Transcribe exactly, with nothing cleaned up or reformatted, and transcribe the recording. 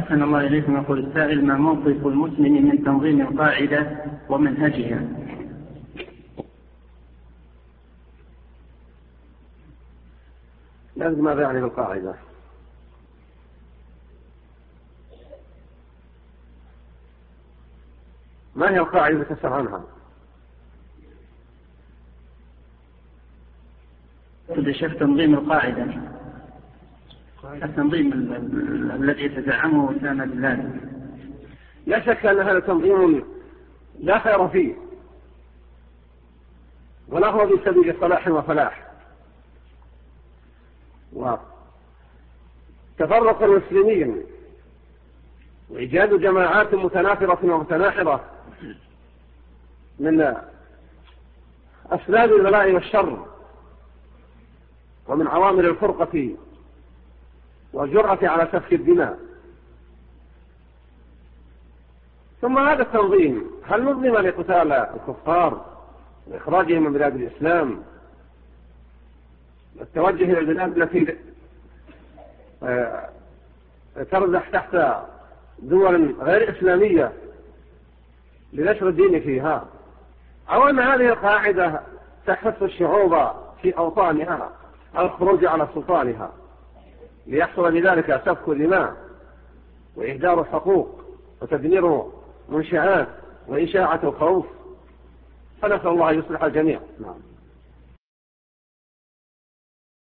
أحسن الله إليكم. يقول السائل: ما موقف المسلم من تنظيم القاعدة ومنهجها؟ لازم ماذا يعني بالقاعدة؟ ما هي القاعدة تسأل عنها؟ يا شيخ تنظيم القاعدة، التنظيم الذي يتزعمه أسامة بن لادن. لا شك أن هذا تنظيم لا خير فيه، ولا هو بسبيل صلاح وفلاح. وتفرق المسلمين وإيجاد جماعات متنافرة ومتناحرة من أسباب البلاء والشر ومن عوامل الفرقة والجرأة على سفك الدماء. ثم هذا التنظيم هل نظم لقتال الكفار وإخراجهم من بلاد الإسلام والتوجه إلى البلاد التي ترزح تحت دول غير إسلامية لنشر الدين فيها، أو أن هذه القاعدة تحث الشعوب في أوطانها على الخروج على سلطانها ليحصل بذلك سفك دماء وإهدار الحقوق وتدمير منشآت وإشاعة الخوف؟ فنسأل الله يصلح الجميع. نعم.